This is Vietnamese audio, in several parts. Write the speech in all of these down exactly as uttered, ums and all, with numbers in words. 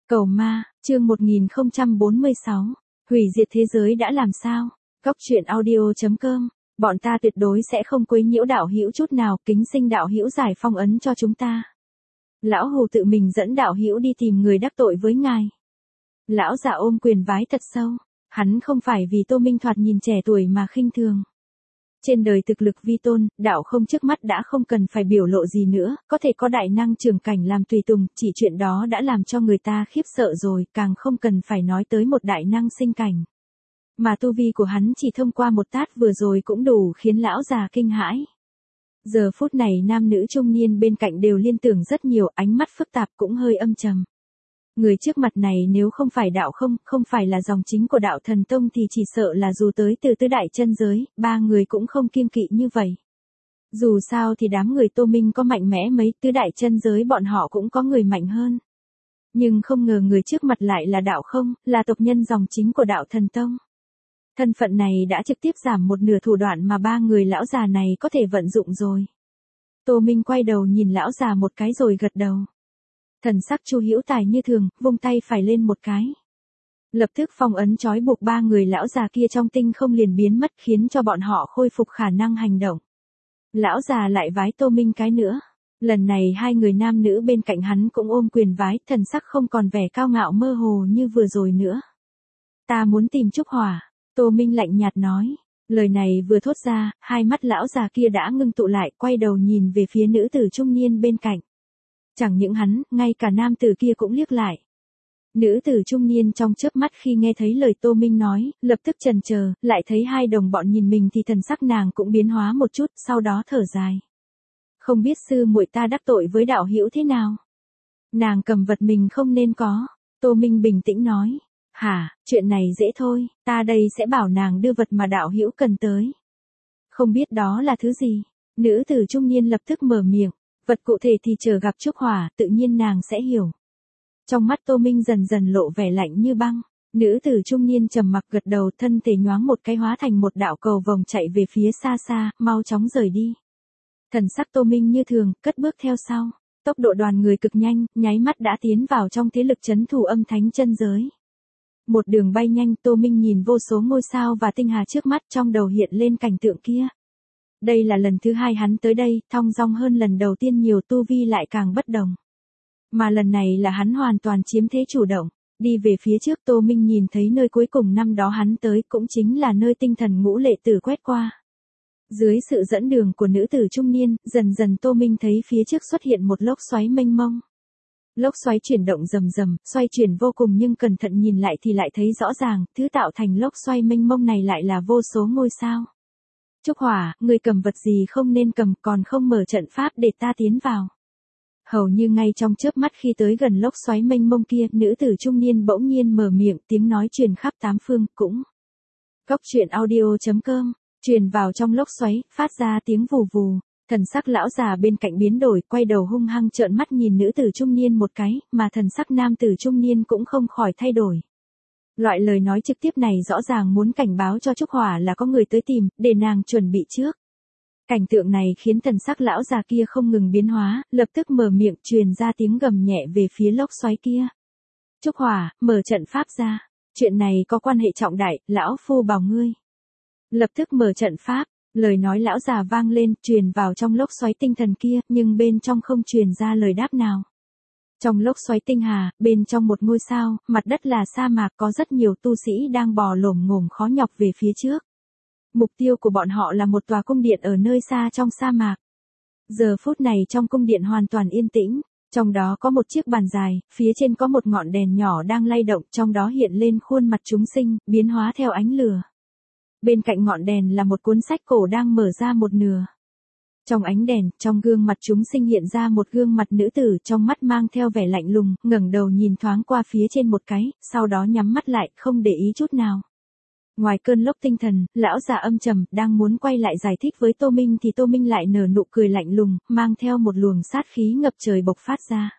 Cầu ma, chương một nghìn không trăm bốn mươi sáu. Hủy diệt thế giới đã làm sao? Góc truyện audio chấm com. Bọn ta tuyệt đối sẽ không quấy nhiễu đạo hữu chút nào, kính xin đạo hữu giải phong ấn cho chúng ta. Lão Hù tự mình dẫn đạo hữu đi tìm người đắc tội với ngài. Lão già ôm quyền vái thật sâu, hắn không phải vì Tô Minh thoạt nhìn trẻ tuổi mà khinh thường. Trên đời thực lực vi tôn, đạo không trước mắt đã không cần phải biểu lộ gì nữa, có thể có đại năng trường cảnh làm tùy tùng, chỉ chuyện đó đã làm cho người ta khiếp sợ rồi, càng không cần phải nói tới một đại năng sinh cảnh. Mà tu vi của hắn chỉ thông qua một tát vừa rồi cũng đủ khiến lão già kinh hãi. Giờ phút này nam nữ trung niên bên cạnh đều liên tưởng rất nhiều, ánh mắt phức tạp cũng hơi âm trầm. Người trước mặt này nếu không phải đạo không, không phải là dòng chính của đạo thần tông thì chỉ sợ là dù tới từ tứ đại chân giới, ba người cũng không kiêng kỵ như vậy. Dù sao thì đám người Tô Minh có mạnh mẽ mấy, tứ đại chân giới bọn họ cũng có người mạnh hơn. Nhưng không ngờ người trước mặt lại là đạo không, là tộc nhân dòng chính của đạo thần tông. Thân phận này đã trực tiếp giảm một nửa thủ đoạn mà ba người lão già này có thể vận dụng rồi. Tô Minh quay đầu nhìn lão già một cái rồi gật đầu. Thần sắc Chu Hữu Tài như thường, vung tay phải lên một cái. Lập tức phong ấn trói buộc ba người lão già kia trong tinh không liền biến mất, khiến cho bọn họ khôi phục khả năng hành động. Lão già lại vái Tô Minh cái nữa. Lần này hai người nam nữ bên cạnh hắn cũng ôm quyền vái, thần sắc không còn vẻ cao ngạo mơ hồ như vừa rồi nữa. Ta muốn tìm Trúc Hỏa. Tô Minh lạnh nhạt nói. Lời này vừa thốt ra, hai mắt lão già kia đã ngưng tụ lại, quay đầu nhìn về phía nữ tử trung niên bên cạnh. Chẳng những hắn, ngay cả nam tử kia cũng liếc lại. Nữ tử trung niên trong chớp mắt khi nghe thấy lời Tô Minh nói, lập tức chần chờ, lại thấy hai đồng bọn nhìn mình thì thần sắc nàng cũng biến hóa một chút, sau đó thở dài. Không biết sư muội ta đắc tội với đạo hữu thế nào? Nàng cầm vật mình không nên có. Tô Minh bình tĩnh nói. Hả, chuyện này dễ thôi, ta đây sẽ bảo nàng đưa vật mà đạo hữu cần tới. Không biết đó là thứ gì? Nữ tử trung niên lập tức mở miệng. Vật cụ thể thì chờ gặp Trúc Hỏa, tự nhiên nàng sẽ hiểu. Trong mắt Tô Minh dần dần lộ vẻ lạnh như băng. Nữ tử trung niên trầm mặc gật đầu, thân thể nhoáng một cái hóa thành một đạo cầu vồng chạy về phía xa xa, mau chóng rời đi. Thần sắc Tô Minh như thường, cất bước theo sau. Tốc độ đoàn người cực nhanh, nháy mắt đã tiến vào trong thế lực trấn thủ âm thánh chân giới. Một đường bay nhanh, Tô Minh nhìn vô số ngôi sao và tinh hà trước mắt, trong đầu hiện lên cảnh tượng kia. Đây là lần thứ hai hắn tới đây, thong dong hơn lần đầu tiên nhiều, tu vi lại càng bất đồng. Mà lần này là hắn hoàn toàn chiếm thế chủ động. Đi về phía trước, Tô Minh nhìn thấy nơi cuối cùng năm đó hắn tới, cũng chính là nơi tinh thần ngũ lệ tử quét qua. Dưới sự dẫn đường của nữ tử trung niên, dần dần Tô Minh thấy phía trước xuất hiện một lốc xoáy mênh mông. Lốc xoáy chuyển động rầm rầm, xoay chuyển vô cùng, nhưng cẩn thận nhìn lại thì lại thấy rõ ràng, thứ tạo thành lốc xoay mênh mông này lại là vô số ngôi sao. Trúc Hỏa, người cầm vật gì không nên cầm, còn không mở trận pháp để ta tiến vào. Hầu như ngay trong chớp mắt khi tới gần lốc xoáy mênh mông kia, nữ tử trung niên bỗng nhiên mở miệng, tiếng nói truyền khắp tám phương, cũng. Góc truyện audio chấm com, truyền vào trong lốc xoáy, phát ra tiếng vù vù. Thần sắc lão già bên cạnh biến đổi, quay đầu hung hăng trợn mắt nhìn nữ tử trung niên một cái, mà thần sắc nam tử trung niên cũng không khỏi thay đổi. Loại lời nói trực tiếp này rõ ràng muốn cảnh báo cho Trúc Hỏa là có người tới tìm, để nàng chuẩn bị trước. Cảnh tượng này khiến thần sắc lão già kia không ngừng biến hóa, lập tức mở miệng truyền ra tiếng gầm nhẹ về phía lốc xoáy kia. Trúc Hỏa, mở trận pháp ra. Chuyện này có quan hệ trọng đại, lão phu bảo ngươi. Lập tức mở trận pháp, lời nói lão già vang lên, truyền vào trong lốc xoáy tinh thần kia, nhưng bên trong không truyền ra lời đáp nào. Trong lốc xoáy tinh hà, bên trong một ngôi sao, mặt đất là sa mạc, có rất nhiều tu sĩ đang bò lổm ngổm khó nhọc về phía trước. Mục tiêu của bọn họ là một tòa cung điện ở nơi xa trong sa mạc. Giờ phút này trong cung điện hoàn toàn yên tĩnh, trong đó có một chiếc bàn dài, phía trên có một ngọn đèn nhỏ đang lay động, trong đó hiện lên khuôn mặt chúng sinh, biến hóa theo ánh lửa. Bên cạnh ngọn đèn là một cuốn sách cổ đang mở ra một nửa. Trong ánh đèn, trong gương mặt chúng sinh hiện ra một gương mặt nữ tử, trong mắt mang theo vẻ lạnh lùng, ngẩng đầu nhìn thoáng qua phía trên một cái, sau đó nhắm mắt lại, không để ý chút nào. Ngoài cơn lốc tinh thần, lão già âm trầm, đang muốn quay lại giải thích với Tô Minh thì Tô Minh lại nở nụ cười lạnh lùng, mang theo một luồng sát khí ngập trời bộc phát ra.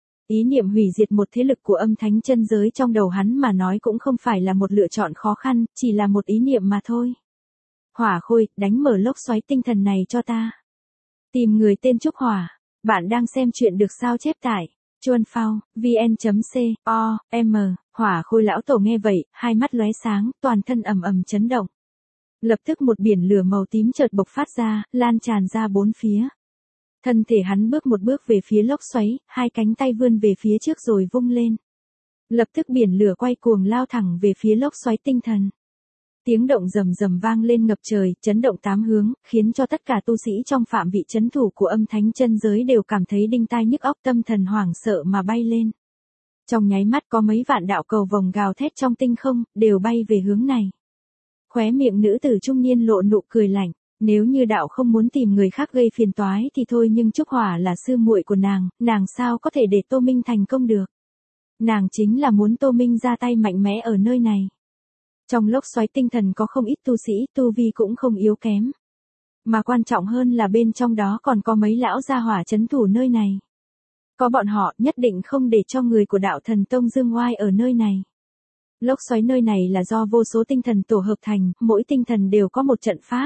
Ý niệm hủy diệt một thế lực của âm thánh chân giới trong đầu hắn mà nói cũng không phải là một lựa chọn khó khăn, chỉ là một ý niệm mà thôi. Hỏa Khôi, đánh mở lốc xoáy tinh thần này cho ta. Tìm người tên Trúc Hỏa. Bạn đang xem chuyện được sao chép tải. Chuan phao, vn.co, m, Hỏa Khôi lão tổ nghe vậy, hai mắt lóe sáng, toàn thân ầm ầm chấn động. Lập tức một biển lửa màu tím chợt bộc phát ra, lan tràn ra bốn phía. Thân thể hắn bước một bước về phía lốc xoáy, hai cánh tay vươn về phía trước rồi vung lên. Lập tức biển lửa quay cuồng lao thẳng về phía lốc xoáy tinh thần. Tiếng động rầm rầm vang lên ngập trời, chấn động tám hướng, khiến cho tất cả tu sĩ trong phạm vị trấn thủ của âm thánh chân giới đều cảm thấy đinh tai nhức óc, tâm thần hoảng sợ mà bay lên. Trong nháy mắt có mấy vạn đạo cầu vồng gào thét trong tinh không, đều bay về hướng này. Khóe miệng nữ tử trung niên lộ nụ cười lạnh, nếu như đạo không muốn tìm người khác gây phiền toái thì thôi, nhưng Trúc Hỏa là sư muội của nàng, nàng sao có thể để Tô Minh thành công được. Nàng chính là muốn Tô Minh ra tay mạnh mẽ ở nơi này. Trong lốc xoáy tinh thần có không ít tu sĩ, tu vi cũng không yếu kém. Mà quan trọng hơn là bên trong đó còn có mấy lão gia hỏa trấn thủ nơi này. Có bọn họ, nhất định không để cho người của đạo thần tông dương oai ở nơi này. Lốc xoáy nơi này là do vô số tinh thần tổ hợp thành, mỗi tinh thần đều có một trận pháp.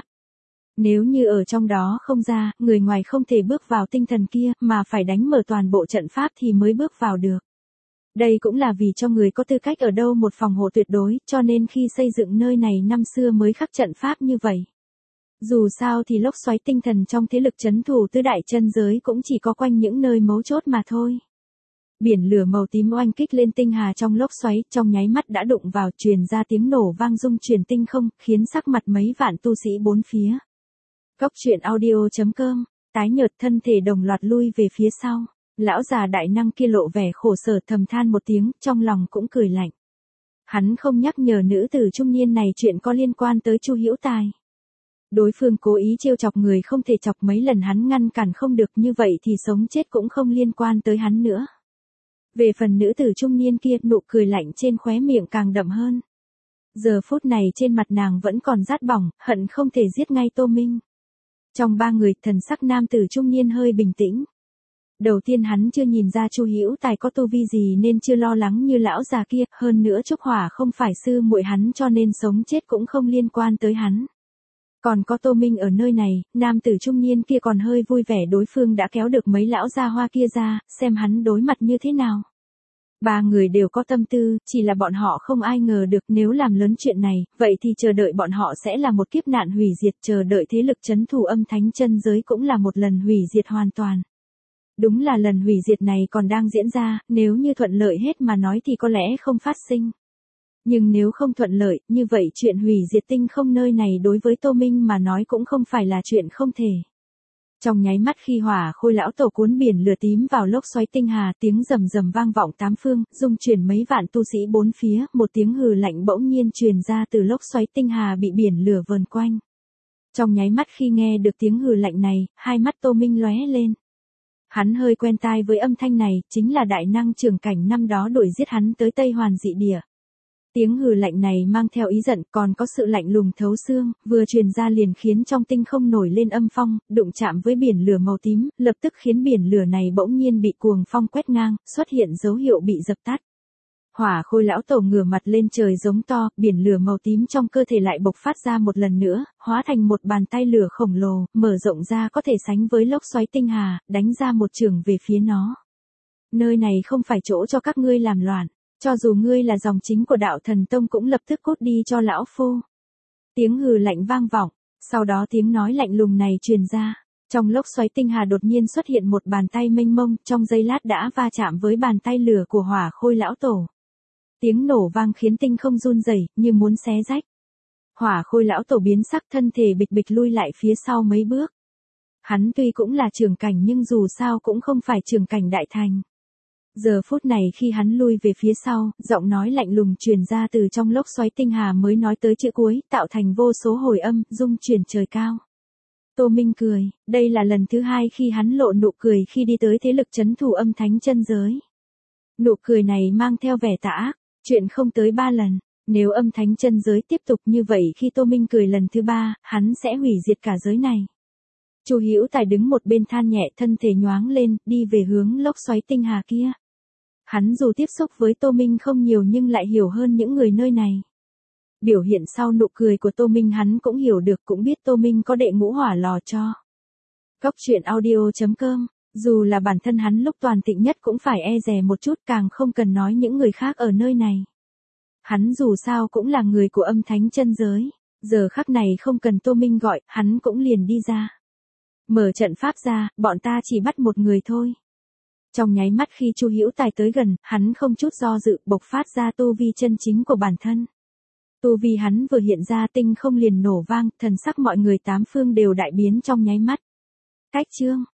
Nếu như ở trong đó không ra, người ngoài không thể bước vào tinh thần kia, mà phải đánh mở toàn bộ trận pháp thì mới bước vào được. Đây cũng là vì cho người có tư cách ở đâu một phòng hộ tuyệt đối, cho nên khi xây dựng nơi này năm xưa mới khắc trận pháp như vậy. Dù sao thì lốc xoáy tinh thần trong thế lực trấn thủ tứ đại chân giới cũng chỉ có quanh những nơi mấu chốt mà thôi. Biển lửa màu tím oanh kích lên tinh hà trong lốc xoáy, trong nháy mắt đã đụng vào, truyền ra tiếng nổ vang rung chuyển tinh không, khiến sắc mặt mấy vạn tu sĩ bốn phía. Cốc truyện audio chấm com, tái nhợt thân thể đồng loạt lui về phía sau. Lão già đại năng kia lộ vẻ khổ sở, thầm than một tiếng, trong lòng cũng cười lạnh. Hắn không nhắc nhở nữ tử trung niên này chuyện có liên quan tới Chu Hữu Tài. Đối phương cố ý trêu chọc người không thể chọc, mấy lần hắn ngăn cản không được, như vậy thì sống chết cũng không liên quan tới hắn nữa. Về phần nữ tử trung niên kia, nụ cười lạnh trên khóe miệng càng đậm hơn. Giờ phút này trên mặt nàng vẫn còn rát bỏng, hận không thể giết ngay Tô Minh. Trong ba người, thần sắc nam tử trung niên hơi bình tĩnh. Đầu tiên hắn chưa nhìn ra Chu Hữu Tài có tu vi gì nên chưa lo lắng như lão già kia, hơn nữa Trúc Hỏa không phải sư muội hắn cho nên sống chết cũng không liên quan tới hắn. Còn có Tô Minh ở nơi này, nam tử trung niên kia còn hơi vui vẻ, đối phương đã kéo được mấy lão gia hoa kia ra, xem hắn đối mặt như thế nào. Ba người đều có tâm tư, chỉ là bọn họ không ai ngờ được nếu làm lớn chuyện này, vậy thì chờ đợi bọn họ sẽ là một kiếp nạn hủy diệt, chờ đợi thế lực trấn thủ âm thánh chân giới cũng là một lần hủy diệt hoàn toàn. Đúng là lần hủy diệt này còn đang diễn ra, nếu như thuận lợi hết mà nói thì có lẽ không phát sinh. Nhưng nếu không thuận lợi, như vậy chuyện hủy diệt tinh không nơi này đối với Tô Minh mà nói cũng không phải là chuyện không thể. Trong nháy mắt khi Hỏa Khôi lão tổ cuốn biển lửa tím vào lốc xoáy tinh hà, tiếng rầm rầm vang vọng tám phương, rung chuyển mấy vạn tu sĩ bốn phía, một tiếng hừ lạnh bỗng nhiên truyền ra từ lốc xoáy tinh hà bị biển lửa vờn quanh. Trong nháy mắt khi nghe được tiếng hừ lạnh này, hai mắt Tô Minh lóe lên. Hắn hơi quen tai với âm thanh này, chính là đại năng Trường Cảnh năm đó đuổi giết hắn tới Tây Hoàn dị địa. Tiếng hừ lạnh này mang theo ý giận, còn có sự lạnh lùng thấu xương, vừa truyền ra liền khiến trong tinh không nổi lên âm phong, đụng chạm với biển lửa màu tím, lập tức khiến biển lửa này bỗng nhiên bị cuồng phong quét ngang, xuất hiện dấu hiệu bị dập tắt. Hỏa Khôi lão tổ ngửa mặt lên trời giống to, biển lửa màu tím trong cơ thể lại bộc phát ra một lần nữa, hóa thành một bàn tay lửa khổng lồ, mở rộng ra có thể sánh với lốc xoáy tinh hà, đánh ra một trường về phía nó. Nơi này không phải chỗ cho các ngươi làm loạn. Cho dù ngươi là dòng chính của đạo thần tông cũng lập tức cút đi cho lão phu. Tiếng hừ lạnh vang vọng, sau đó tiếng nói lạnh lùng này truyền ra. Trong lốc xoáy tinh hà đột nhiên xuất hiện một bàn tay mênh mông, trong giây lát đã va chạm với bàn tay lửa của Hỏa Khôi lão tổ. Tiếng nổ vang khiến tinh không run rẩy, như muốn xé rách. Hỏa Khôi lão tổ biến sắc, thân thể bịch bịch lui lại phía sau mấy bước. Hắn tuy cũng là trưởng cảnh nhưng dù sao cũng không phải trưởng cảnh đại thành. Giờ phút này khi hắn lui về phía sau, giọng nói lạnh lùng truyền ra từ trong lốc xoáy tinh hà mới nói tới chữ cuối, tạo thành vô số hồi âm, rung chuyển trời cao. Tô Minh cười, đây là lần thứ hai khi hắn lộ nụ cười khi đi tới thế lực trấn thủ âm thánh chân giới. Nụ cười này mang theo vẻ tà ác, chuyện không tới ba lần, nếu âm thánh chân giới tiếp tục như vậy khi Tô Minh cười lần thứ ba, hắn sẽ hủy diệt cả giới này. Chu Hữu Tài đứng một bên than nhẹ, thân thể nhoáng lên, đi về hướng lốc xoáy tinh hà kia. Hắn dù tiếp xúc với Tô Minh không nhiều nhưng lại hiểu hơn những người nơi này. Biểu hiện sau nụ cười của Tô Minh hắn cũng hiểu được, cũng biết Tô Minh có đệ ngũ hỏa lò cho. Cốc truyện audio chấm com Dù là bản thân hắn lúc toàn thịnh nhất cũng phải e dè một chút, càng không cần nói những người khác ở nơi này. Hắn dù sao cũng là người của âm thánh chân giới, giờ khắc này không cần Tô Minh gọi, hắn cũng liền đi ra. Mở trận pháp ra, bọn ta chỉ bắt một người thôi. Trong nháy mắt khi Chu Hữu Tài tới gần, hắn không chút do dự, bộc phát ra tu vi chân chính của bản thân. Tu vi hắn vừa hiện ra tinh không liền nổ vang, thần sắc mọi người tám phương đều đại biến trong nháy mắt. Cách chương